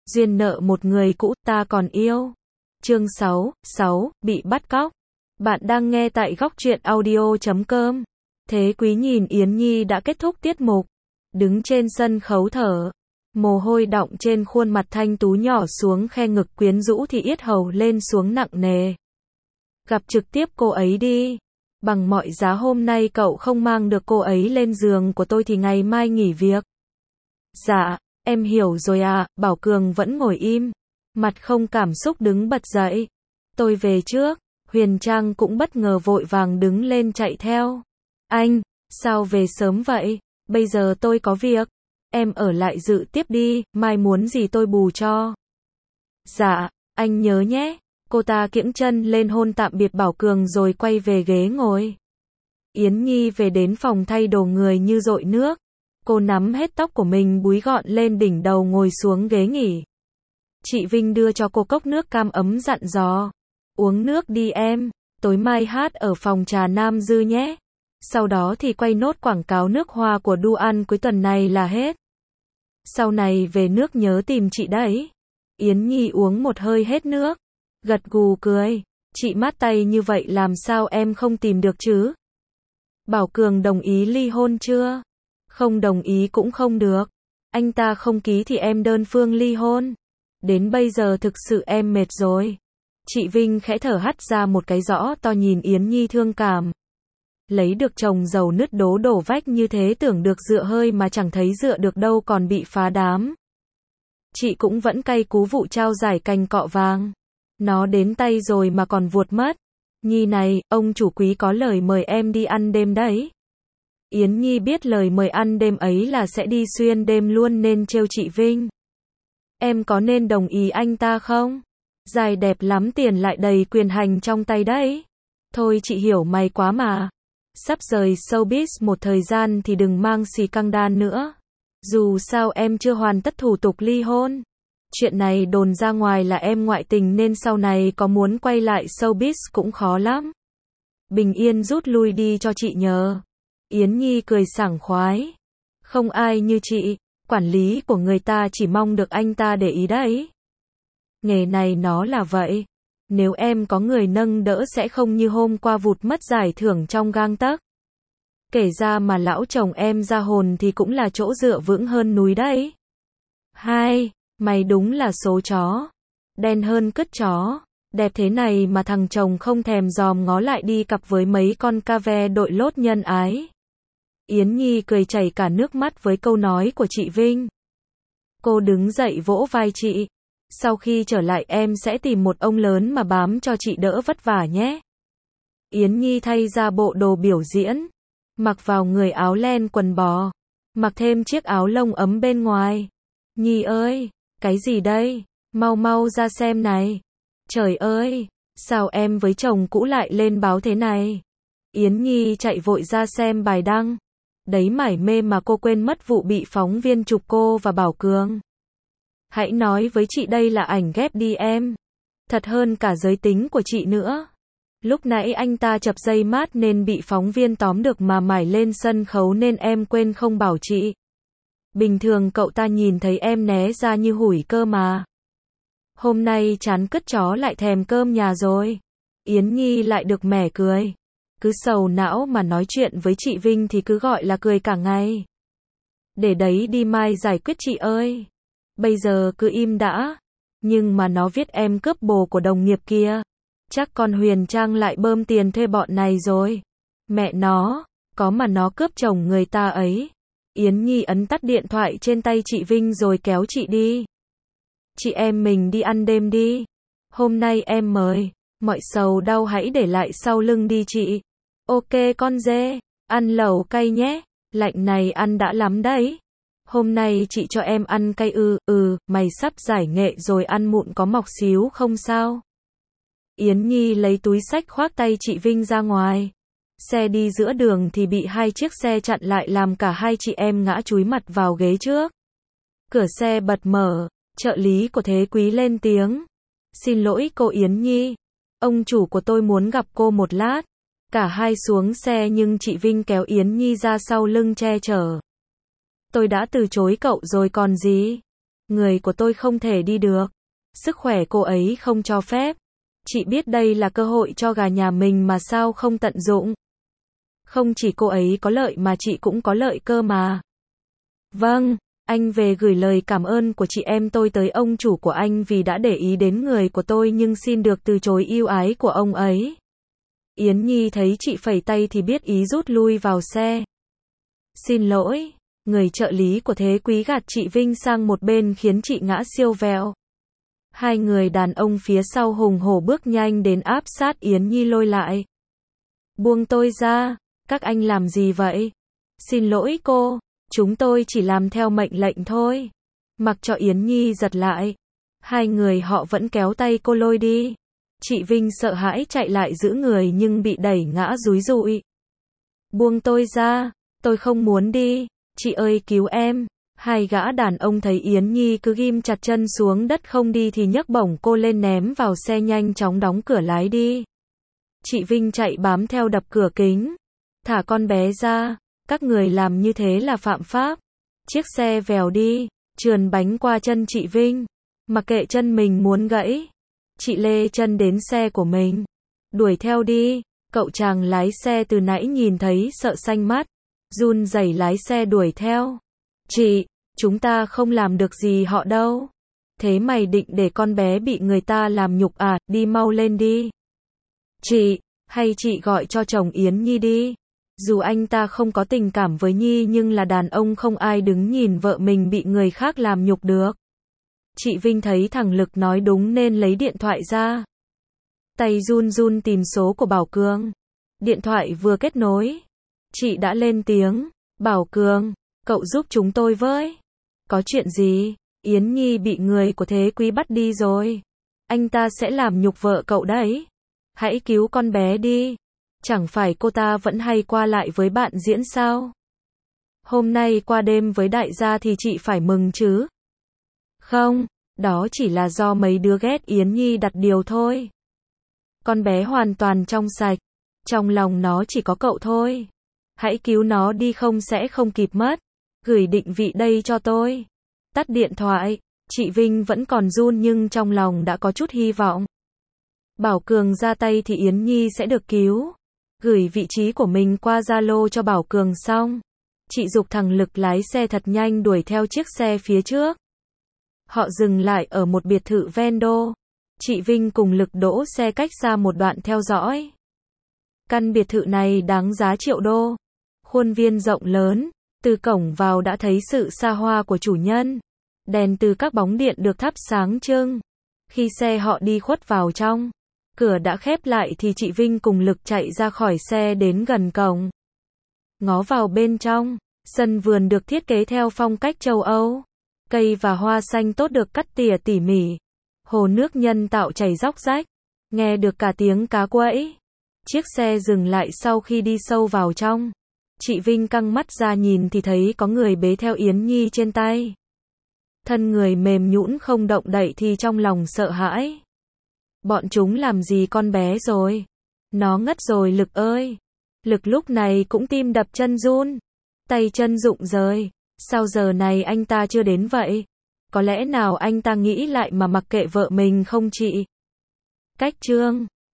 duyên nợ một người cũ ta còn yêu. Chương 6, bị bắt cóc. Bạn đang nghe tại Góc Truyện Audio.com. Thế Quý nhìn Yến Nhi đã kết thúc tiết mục, đứng trên sân khấu thở, mồ hôi đọng trên khuôn mặt thanh tú nhỏ xuống khe ngực quyến rũ thì yết hầu lên xuống nặng nề. Gặp trực tiếp cô ấy đi. Bằng mọi giá hôm nay cậu không mang được cô ấy lên giường của tôi thì ngày mai nghỉ việc. Dạ, em hiểu rồi à. Bảo Cường vẫn ngồi im, mặt không cảm xúc đứng bật dậy. Tôi về trước. Huyền Trang cũng bất ngờ vội vàng đứng lên chạy theo. Anh, sao về sớm vậy? Bây giờ tôi có việc. Em ở lại dự tiếp đi, mai muốn gì tôi bù cho. Dạ, anh nhớ nhé. Cô ta kiễng chân lên hôn tạm biệt Bảo Cường rồi quay về ghế ngồi. Yến Nhi về đến phòng thay đồ người như dội nước. Cô nắm hết tóc của mình búi gọn lên đỉnh đầu ngồi xuống ghế nghỉ. Chị Vinh đưa cho cô cốc nước cam ấm dặn dò. Uống nước đi em, tối mai hát ở phòng trà Nam Dư nhé. Sau đó thì quay nốt quảng cáo nước hoa của Duan cuối tuần này là hết. Sau này về nước nhớ tìm chị đấy. Yến Nhi uống một hơi hết nước, gật gù cười. Chị mát tay như vậy làm sao em không tìm được chứ? Bảo Cường đồng ý ly hôn chưa? Không đồng ý cũng không được. Anh ta không ký thì em đơn phương ly hôn. Đến bây giờ thực sự em mệt rồi. Chị Vinh khẽ thở hắt ra một cái rõ to nhìn Yến Nhi thương cảm. Lấy được chồng giàu nứt đố đổ vách như thế tưởng được dựa hơi mà chẳng thấy dựa được đâu còn bị phá đám. Chị cũng vẫn cay cú vụ trao giải cành cọ vàng. Nó đến tay rồi mà còn vuột mất. Nhi này, ông chủ Quý có lời mời em đi ăn đêm đấy. Yến Nhi biết lời mời ăn đêm ấy là sẽ đi xuyên đêm luôn nên trêu chị Vinh. Em có nên đồng ý anh ta không? Dài đẹp lắm tiền lại đầy quyền hành trong tay đấy. Thôi chị hiểu mày quá mà. Sắp rời showbiz một thời gian thì đừng mang xì căng đan nữa. Dù sao em chưa hoàn tất thủ tục ly hôn. Chuyện này đồn ra ngoài là em ngoại tình nên sau này có muốn quay lại showbiz cũng khó lắm. Bình yên rút lui đi cho chị nhờ. Yến Nhi cười sảng khoái. Không ai như chị, quản lý của người ta chỉ mong được anh ta để ý đấy. Nghề này nó là vậy. Nếu em có người nâng đỡ sẽ không như hôm qua vụt mất giải thưởng trong gang tấc. Kể ra mà lão chồng em ra hồn thì cũng là chỗ dựa vững hơn núi đấy. Hai, mày đúng là số chó. Đen hơn cứt chó. Đẹp thế này mà thằng chồng không thèm dòm ngó lại đi cặp với mấy con cave đội lốt nhân ái. Yến Nhi cười chảy cả nước mắt với câu nói của chị Vinh. Cô đứng dậy vỗ vai chị. Sau khi trở lại em sẽ tìm một ông lớn mà bám cho chị đỡ vất vả nhé. Yến Nhi thay ra bộ đồ biểu diễn. Mặc vào người áo len quần bò. Mặc thêm chiếc áo lông ấm bên ngoài. Nhi ơi, cái gì đây? Mau mau ra xem này. Trời ơi, sao em với chồng cũ lại lên báo thế này? Yến Nhi chạy vội ra xem bài đăng. Đấy mải mê mà cô quên mất vụ bị phóng viên chụp cô và Bảo Cường. Hãy nói với chị đây là ảnh ghép đi em. Thật hơn cả giới tính của chị nữa. Lúc nãy anh ta chập dây mát nên bị phóng viên tóm được mà mải lên sân khấu nên em quên không bảo chị. Bình thường cậu ta nhìn thấy em né ra như hủi cơ mà. Hôm nay chán cứt chó lại thèm cơm nhà rồi. Yến Nhi lại được mẻ cười. Cứ sầu não mà nói chuyện với chị Vinh thì cứ gọi là cười cả ngày. Để đấy đi mai giải quyết chị ơi. Bây giờ cứ im đã. Nhưng mà nó viết em cướp bồ của đồng nghiệp kia. Chắc con Huyền Trang lại bơm tiền thuê bọn này rồi. Mẹ nó, có mà nó cướp chồng người ta ấy. Yến Nhi ấn tắt điện thoại trên tay chị Vinh rồi kéo chị đi. Chị em mình đi ăn đêm đi. Hôm nay em mời. Mọi sầu đau hãy để lại sau lưng đi chị. Ok con dê. Ăn lẩu cay nhé. Lạnh này ăn đã lắm đấy. Hôm nay chị cho em ăn cay mày sắp giải nghệ rồi ăn mụn có mọc xíu không sao? Yến Nhi lấy túi xách khoác tay chị Vinh ra ngoài. Xe đi giữa đường thì bị hai chiếc xe chặn lại làm cả hai chị em ngã chúi mặt vào ghế trước. Cửa xe bật mở, trợ lý của Thế Quý lên tiếng. Xin lỗi cô Yến Nhi. Ông chủ của tôi muốn gặp cô một lát. Cả hai xuống xe nhưng chị Vinh kéo Yến Nhi ra sau lưng che chở. Tôi đã từ chối cậu rồi còn gì. người của tôi không thể đi được. Sức khỏe cô ấy không cho phép. Chị biết đây là cơ hội cho gà nhà mình mà sao không tận dụng. Không chỉ cô ấy có lợi mà chị cũng có lợi cơ mà. Vâng, anh về gửi lời cảm ơn của chị em tôi tới ông chủ của anh vì đã để ý đến người của tôi nhưng xin được từ chối ưu ái của ông ấy. Yến Nhi thấy chị phẩy tay thì biết ý rút lui vào xe. Xin lỗi, người trợ lý của Thế Quý gạt chị Vinh sang một bên khiến chị ngã siêu vẹo. Hai người đàn ông phía sau hùng hổ bước nhanh đến áp sát Yến Nhi lôi lại. Buông tôi ra, các anh làm gì vậy? Xin lỗi cô, chúng tôi chỉ làm theo mệnh lệnh thôi. Mặc cho Yến Nhi giật lại. Hai người họ vẫn kéo tay cô lôi đi. Chị Vinh sợ hãi chạy lại giữ người nhưng bị đẩy ngã rúi rụi. Buông tôi ra, tôi không muốn đi, chị ơi cứu em. Hai gã đàn ông thấy Yến Nhi cứ ghim chặt chân xuống đất không đi thì nhấc bổng cô lên ném vào xe nhanh chóng đóng cửa lái đi. Chị Vinh chạy bám theo đập cửa kính. Thả con bé ra, các người làm như thế là phạm pháp. Chiếc xe vèo đi, trườn bánh qua chân chị Vinh. Mặc kệ chân mình muốn gãy. Chị lê chân đến xe của mình. Đuổi theo đi, cậu chàng lái xe từ nãy nhìn thấy sợ xanh mắt. Run rẩy lái xe đuổi theo. Chị, chúng ta không làm được gì họ đâu. Thế mày định để con bé bị người ta làm nhục à, đi mau lên đi. Chị, hay chị gọi cho chồng Yến Nhi đi. Dù anh ta không có tình cảm với Nhi nhưng là đàn ông không ai đứng nhìn vợ mình bị người khác làm nhục được. Chị Vinh thấy thằng Lực nói đúng nên lấy điện thoại ra. Tay run run tìm số của Bảo Cường. Điện thoại vừa kết nối. Chị đã lên tiếng. Bảo Cường, cậu giúp chúng tôi với. Có chuyện gì? Yến Nhi bị người của Thế Quý bắt đi rồi. Anh ta sẽ làm nhục vợ cậu đấy. Hãy cứu con bé đi. Chẳng phải cô ta vẫn hay qua lại với bạn diễn sao? Hôm nay qua đêm với đại gia thì chị phải mừng chứ? Không, đó chỉ là do mấy đứa ghét Yến Nhi đặt điều thôi. Con bé hoàn toàn trong sạch. Trong lòng nó chỉ có cậu thôi. Hãy cứu nó đi không sẽ không kịp mất. Gửi định vị đây cho tôi. Tắt điện thoại. Chị Vinh vẫn còn run nhưng trong lòng đã có chút hy vọng. Bảo Cường ra tay thì Yến Nhi sẽ được cứu. Gửi vị trí của mình qua Zalo cho Bảo Cường xong. Chị giục thằng Lực lái xe thật nhanh đuổi theo chiếc xe phía trước. Họ dừng lại ở một biệt thự ven đô. Chị Vinh cùng Lực đỗ xe cách xa một đoạn theo dõi. Căn biệt thự này đáng giá triệu đô. Khuôn viên rộng lớn. Từ cổng vào đã thấy sự xa hoa của chủ nhân. Đèn từ các bóng điện được thắp sáng trưng. Khi xe họ đi khuất vào trong. Cửa đã khép lại thì chị Vinh cùng Lực chạy ra khỏi xe đến gần cổng. Ngó vào bên trong. Sân vườn được thiết kế theo phong cách châu Âu. Cây và hoa xanh tốt được cắt tỉa tỉ mỉ. Hồ nước nhân tạo chảy róc rách. Nghe được cả tiếng cá quẫy. Chiếc xe dừng lại sau khi đi sâu vào trong. Chị Vinh căng mắt ra nhìn thì thấy có người bế theo Yến Nhi trên tay. Thân người mềm nhũn không động đậy thì trong lòng sợ hãi. Bọn chúng làm gì con bé rồi? Nó ngất rồi Lực ơi. Lực lúc này cũng tim đập chân run. Tay chân rụng rời. Sao giờ này anh ta chưa đến vậy? Có lẽ nào anh ta nghĩ lại mà mặc kệ vợ mình không chị? Cách chương